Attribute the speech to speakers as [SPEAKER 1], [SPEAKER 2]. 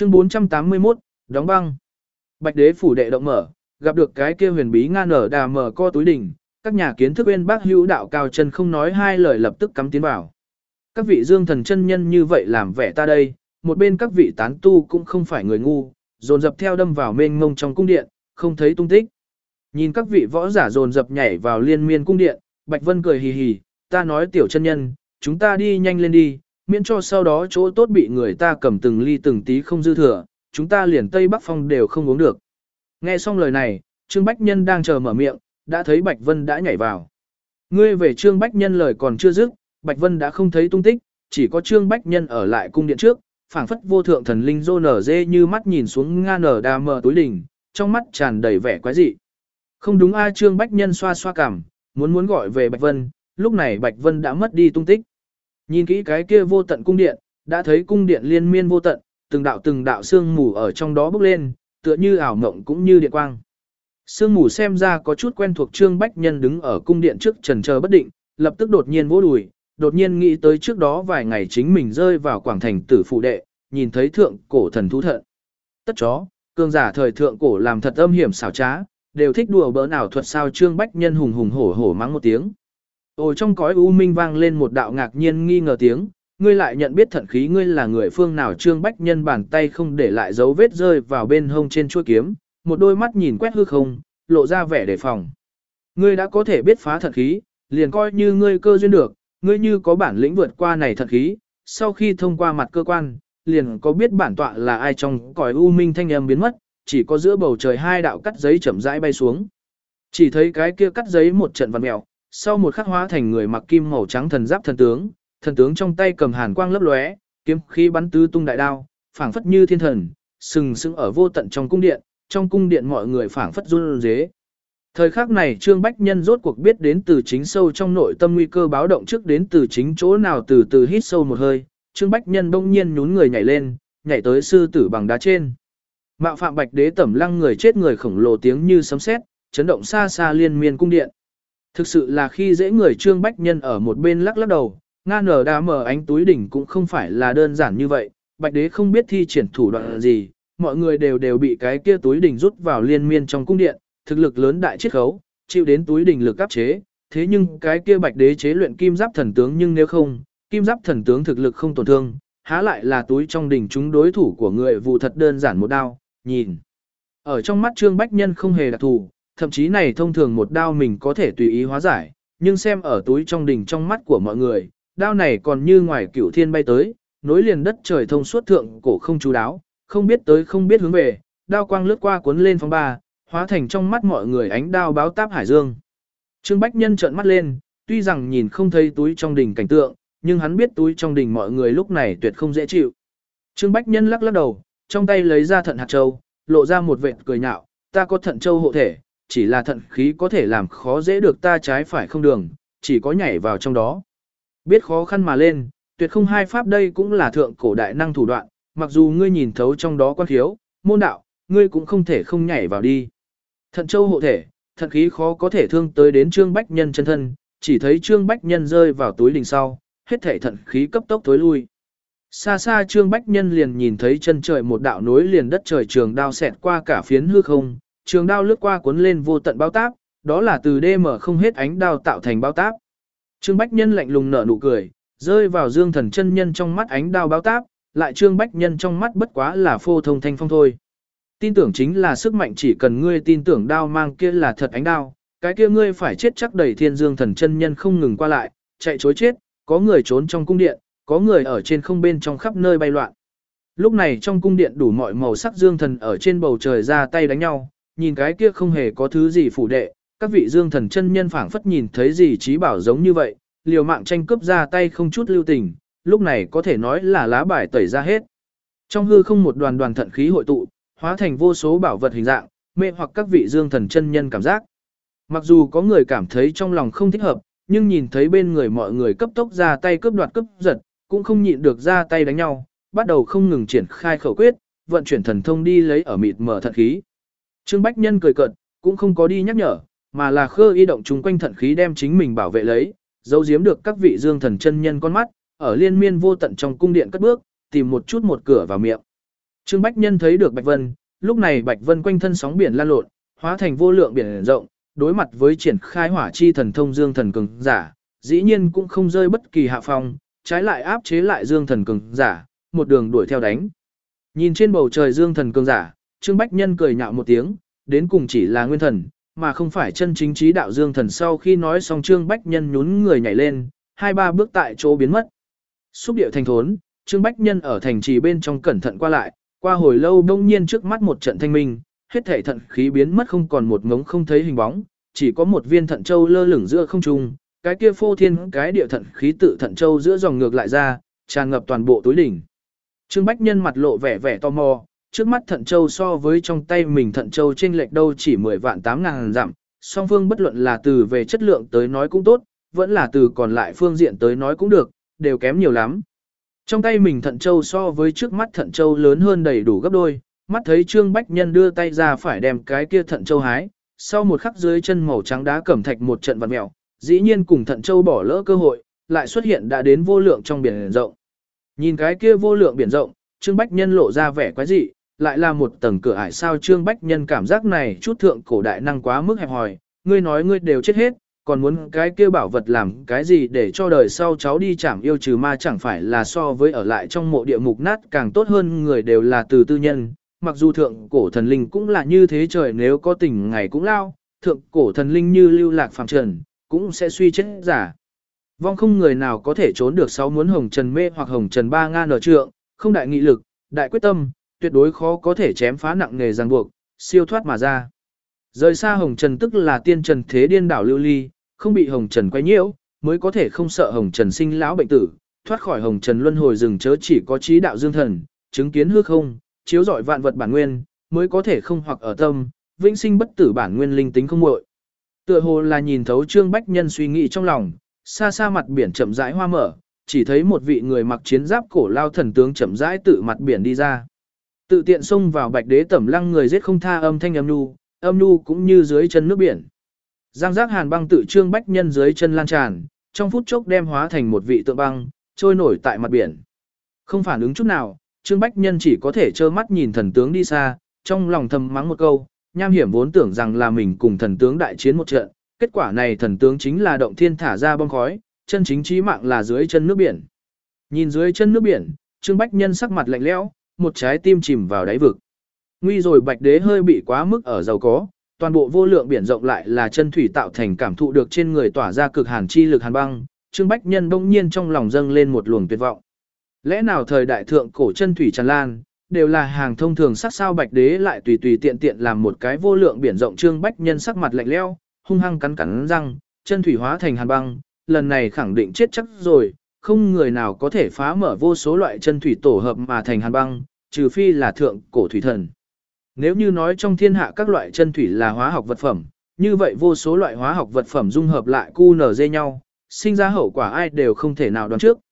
[SPEAKER 1] Chương 481, đóng băng. Bạch đế phủ đệ động mở, gặp được cái kia huyền bí nga nở đà mở co túi đỉnh, các nhà kiến thức bên bác hữu đạo cao chân không nói hai lời lập tức cắm tiến vào. Các vị dương thần chân nhân như vậy làm vẻ ta đây, một bên các vị tán tu cũng không phải người ngu, dồn dập theo đâm vào mênh mông trong cung điện, không thấy tung tích. Nhìn các vị võ giả dồn dập nhảy vào liên miên cung điện, Bạch Vân cười hì hì, ta nói tiểu chân nhân, chúng ta đi nhanh lên đi, miễn cho sau đó chỗ tốt bị người ta cầm từng ly từng tí không dư thừa, chúng ta liền Tây Bắc Phong đều không uống được. Nghe xong lời này, Trương Bách Nhân đang chờ mở miệng, đã thấy Bạch Vân đã nhảy vào. Ngươi về Trương Bách Nhân lời còn chưa dứt, Bạch Vân đã không thấy tung tích, chỉ có Trương Bách Nhân ở lại cung điện trước, phảng phất vô thượng thần linh rô nở dê như mắt nhìn xuống nga nở đà mờ túi đỉnh, trong mắt tràn đầy vẻ quái dị. Không đúng a, Trương Bách Nhân xoa xoa cằm, muốn gọi về Bạch Vân, lúc này Bạch Vân đã mất đi tung tích. Nhìn kỹ cái kia vô tận cung điện, đã thấy cung điện liên miên vô tận, từng đạo sương mù ở trong đó bốc lên, tựa như ảo mộng cũng như điện quang. Sương mù xem ra có chút quen thuộc, Trương Bách Nhân đứng ở cung điện trước chần chờ bất định, lập tức đột nhiên vỗ đùi, đột nhiên nghĩ tới trước đó vài ngày chính mình rơi vào quảng thành tử phụ đệ, nhìn thấy thượng cổ thần thú thận. Tất chó, cường giả thời thượng cổ làm thật âm hiểm xảo trá, đều thích đùa bỡn ảo thuật sao. Trương Bách Nhân hùng hùng hổ hổ mắng một tiếng. Ồ, trong cõi u minh vang lên một đạo ngạc nhiên nghi ngờ tiếng, ngươi lại nhận biết thận khí, ngươi là người phương nào? Trương Bách Nhân bàn tay không để lại dấu vết rơi vào bên hông trên chuôi kiếm, một đôi mắt nhìn quét hư không, lộ ra vẻ đề phòng. Ngươi đã có thể biết phá thận khí, liền coi như ngươi cơ duyên được, ngươi như có bản lĩnh vượt qua này thận khí, sau khi thông qua mặt cơ quan, liền có biết bản tọa là ai. Trong cõi u minh thanh âm biến mất, chỉ có giữa bầu trời hai đạo cắt giấy chậm rãi bay xuống. Chỉ thấy cái kia cắt giấy một trận vặn mèo, sau một khắc hóa thành người mặc kim màu trắng thần giáp thần tướng trong tay cầm hàn quang lấp lóe, kiếm khí bắn tứ tung đại đao, phảng phất như thiên thần, sừng sững ở vô tận trong cung điện mọi người phảng phất run rế. Thời khắc này Trương Bách Nhân rốt cuộc biết đến từ chính sâu trong nội tâm nguy cơ báo động trước đến từ chính chỗ nào, từ từ hít sâu một hơi, Trương Bách Nhân bỗng nhiên nhún người nhảy lên, nhảy tới sư tử bằng đá trên. Mạo phạm Bạch Đế tẩm lăng người chết người khổng lồ tiếng như sấm sét, chấn động xa xa liên miên cung điện. Thực sự là khi dễ người. Trương Bách Nhân ở một bên lắc lắc đầu, nga nở đá mở ánh túi đỉnh cũng không phải là đơn giản như vậy, Bạch Đế không biết thi triển thủ đoạn gì, mọi người đều bị cái kia túi đỉnh rút vào liên miên trong cung điện, thực lực lớn đại chiết khấu, chịu đến túi đỉnh lực áp chế, thế nhưng cái kia Bạch Đế chế luyện kim giáp thần tướng, nhưng nếu không, kim giáp thần tướng thực lực không tổn thương, há lại là túi trong đỉnh chúng đối thủ của người vụ thật đơn giản một đao, nhìn. Ở trong mắt Trương Bách Nhân không hề đặc thù, thậm chí này thông thường một đao mình có thể tùy ý hóa giải, nhưng xem ở túi trong đỉnh trong mắt của mọi người, đao này còn như ngoài cửu thiên bay tới, nối liền đất trời thông suốt thượng cổ không chú đáo, không biết tới không biết hướng về, đao quang lướt qua cuốn lên phong ba, hóa thành trong mắt mọi người ánh đao báo táp hải dương. Trương Bách Nhân trợn mắt lên, tuy rằng nhìn không thấy túi trong đỉnh cảnh tượng, nhưng hắn biết túi trong đỉnh mọi người lúc này tuyệt không dễ chịu. Trương Bách Nhân lắc lắc đầu, trong tay lấy ra thận hạt châu, lộ ra một vệt cười nhạo, ta có thận châu hộ thể, chỉ là thận khí có thể làm khó dễ được ta trái phải không đường, chỉ có nhảy vào trong đó. Biết khó khăn mà lên, tuyệt không hai pháp, đây cũng là thượng cổ đại năng thủ đoạn, mặc dù ngươi nhìn thấu trong đó quan khiếu, môn đạo, ngươi cũng không thể không nhảy vào đi. Thận châu hộ thể, thận khí khó có thể thương tới đến Trương Bách Nhân chân thân, chỉ thấy Trương Bách Nhân rơi vào túi đỉnh sau, hết thể thận khí cấp tốc tối lui. Xa xa Trương Bách Nhân liền nhìn thấy chân trời một đạo nối liền đất trời trường đao xẹt qua cả phiến hư không, trường đao lướt qua cuốn lên vô tận bao táp, đó là từ DM không hết ánh đao tạo thành bao táp. Trương Bách Nhân lạnh lùng nở nụ cười, rơi vào Dương Thần chân nhân trong mắt ánh đao bao táp, lại Trương Bách Nhân trong mắt bất quá là phô thông thanh phong thôi. Tin tưởng chính là sức mạnh, chỉ cần ngươi tin tưởng đao mang kia là thật ánh đao, cái kia ngươi phải chết chắc đầy thiên. Dương Thần chân nhân không ngừng qua lại, chạy chối chết, có người trốn trong cung điện, có người ở trên không bên trong khắp nơi bay loạn. Lúc này trong cung điện đủ mọi màu sắc Dương Thần ở trên bầu trời ra tay đánh nhau, nhìn cái kia không hề có thứ gì phủ đệ, các vị Dương Thần chân nhân phảng phất nhìn thấy gì trí bảo giống như vậy, liều mạng tranh cướp ra tay không chút lưu tình, lúc này có thể nói là lá bài tẩy ra hết. Trong hư không một đoàn đoàn thận khí hội tụ, hóa thành vô số bảo vật hình dạng, mê hoặc các vị Dương Thần chân nhân cảm giác. Mặc dù có người cảm thấy trong lòng không thích hợp, nhưng nhìn thấy bên người mọi người cấp tốc ra tay cướp đoạt cướp giật, cũng không nhịn được ra tay đánh nhau, bắt đầu không ngừng triển khai khẩu quyết, vận chuyển thần thông đi lấy ở mịt mở thận khí. Trương Bách Nhân cười cợt, cũng không có đi nhắc nhở, mà là khơ y động chúng quanh thận khí đem chính mình bảo vệ lấy, giấu giếm được các vị Dương Thần chân nhân con mắt, ở liên miên vô tận trong cung điện cất bước, tìm một chút một cửa vào miệng. Trương Bách Nhân thấy được Bạch Vân, lúc này Bạch Vân quanh thân sóng biển lan lộn, hóa thành vô lượng biển rộng, đối mặt với triển khai hỏa chi thần thông Dương Thần cường giả, dĩ nhiên cũng không rơi bất kỳ hạ phong, trái lại áp chế lại Dương Thần cường giả, một đường đuổi theo đánh. Nhìn trên bầu trời Dương Thần cường giả, Trương Bách Nhân cười nhạo một tiếng, đến cùng chỉ là nguyên thần, mà không phải chân chính trí đạo Dương Thần. Sau khi nói xong Trương Bách Nhân nhún người nhảy lên, 2-3 bước tại chỗ biến mất. Xúc điệu thành thốn, Trương Bách Nhân ở thành trì bên trong cẩn thận qua lại, qua hồi lâu đông nhiên trước mắt một trận thanh minh, hết thảy thận khí biến mất không còn một ngống không thấy hình bóng, chỉ có một viên thận châu lơ lửng giữa không trung, cái kia phô thiên cái địa thận khí tự thận châu giữa dòng ngược lại ra, tràn ngập toàn bộ túi đỉnh. Trương Bách Nhân mặt lộ vẻ vẻ tò mò, trước mắt thận châu so với trong tay mình thận châu chênh lệch đâu chỉ 10 vạn 8 ngàn dặm, song phương bất luận là từ về chất lượng tới nói cũng tốt, vẫn là từ còn lại phương diện tới nói cũng được, đều kém nhiều lắm. Trong tay mình thận châu so với trước mắt thận châu lớn hơn đầy đủ gấp đôi, mắt thấy Trương Bách Nhân đưa tay ra phải đem cái kia thận châu hái, sau một khắc dưới chân màu trắng đá cẩm thạch một trận vặn mèo, dĩ nhiên cùng thận châu bỏ lỡ cơ hội, lại xuất hiện đã đến vô lượng trong biển rộng. Nhìn cái kia vô lượng biển rộng, Trương Bách Nhân lộ ra vẻ quái dị, lại là một tầng cửa ải. Sao Trương Bách Nhân cảm giác này chút thượng cổ đại năng quá mức hẹp hòi, ngươi nói ngươi đều chết hết, còn muốn cái kia bảo vật làm cái gì để cho đời sau cháu đi chảm yêu trừ ma, chẳng phải là so với ở lại trong mộ địa mục nát càng tốt hơn. Người đều là từ tư nhân, mặc dù thượng cổ thần linh cũng là như thế, trời nếu có tình ngày cũng lao, thượng cổ thần linh như lưu lạc phàm trần, cũng sẽ suy chết giả. Vong không người nào có thể trốn được. Sáu muốn hồng trần mê hoặc hồng trần ba ngan ở trượng, không đại nghị lực, đại quyết tâm, tuyệt đối khó có thể chém phá nặng nghề ràng buộc, siêu thoát mà ra. Rời xa hồng trần tức là tiên trần thế điên đảo lưu ly, không bị hồng trần quấy nhiễu, mới có thể không sợ hồng trần sinh lão bệnh tử, thoát khỏi hồng trần luân hồi rừng chớ chỉ có trí đạo Dương Thần, chứng kiến hư không, chiếu rọi vạn vật bản nguyên, mới có thể không hoặc ở tâm, vĩnh sinh bất tử bản nguyên linh tính không muội. Tựa hồ là nhìn thấu Trương Bách Nhân suy nghĩ trong lòng, xa xa mặt biển chậm rãi hoa mở, chỉ thấy một vị người mặc chiến giáp cổ lao thần tướng chậm rãi tự mặt biển đi ra. Tự tiện xông vào Bạch Đế Tẩm Lăng người giết không tha, âm thanh âm nhu cũng như dưới chân nước biển. Giang giác hàn băng tự Trương Bách Nhân dưới chân lan tràn, trong phút chốc đem hóa thành một vị tượng băng, trôi nổi tại mặt biển. Không phản ứng chút nào, Trương Bách Nhân chỉ có thể trơ mắt nhìn thần tướng đi xa, trong lòng thầm mắng một câu, nham hiểm vốn tưởng rằng là mình cùng thần tướng đại chiến một trận, kết quả này thần tướng chính là động thiên thả ra bom khói, chân chính chí mạng là dưới chân nước biển. Nhìn dưới chân nước biển, Trương Bách Nhân sắc mặt lạnh lẽo, một trái tim chìm vào đáy vực. Nguy rồi Bạch Đế hơi bị quá mức ở giàu có, toàn bộ vô lượng biển rộng lại là chân thủy tạo thành, cảm thụ được trên người tỏa ra cực hàn chi lực hàn băng, Trương Bách Nhân bỗng nhiên trong lòng dâng lên một luồng tuyệt vọng. Lẽ nào thời đại thượng cổ chân thủy tràn lan, đều là hàng thông thường, sắc sao Bạch Đế lại tùy tùy tiện tiện làm một cái vô lượng biển rộng. Trương Bách Nhân sắc mặt lạnh lẽo, hung hăng cắn cắn răng, chân thủy hóa thành hàn băng, lần này khẳng định chết chắc rồi, không người nào có thể phá mở vô số loại chân thủy tổ hợp mà thành hàn băng, trừ phi là thượng cổ thủy thần. Nếu như nói trong thiên hạ các loại chân thủy là hóa học vật phẩm, như vậy vô số loại hóa học vật phẩm dung hợp lại QNZ nhau, sinh ra hậu quả ai đều không thể nào đoán trước.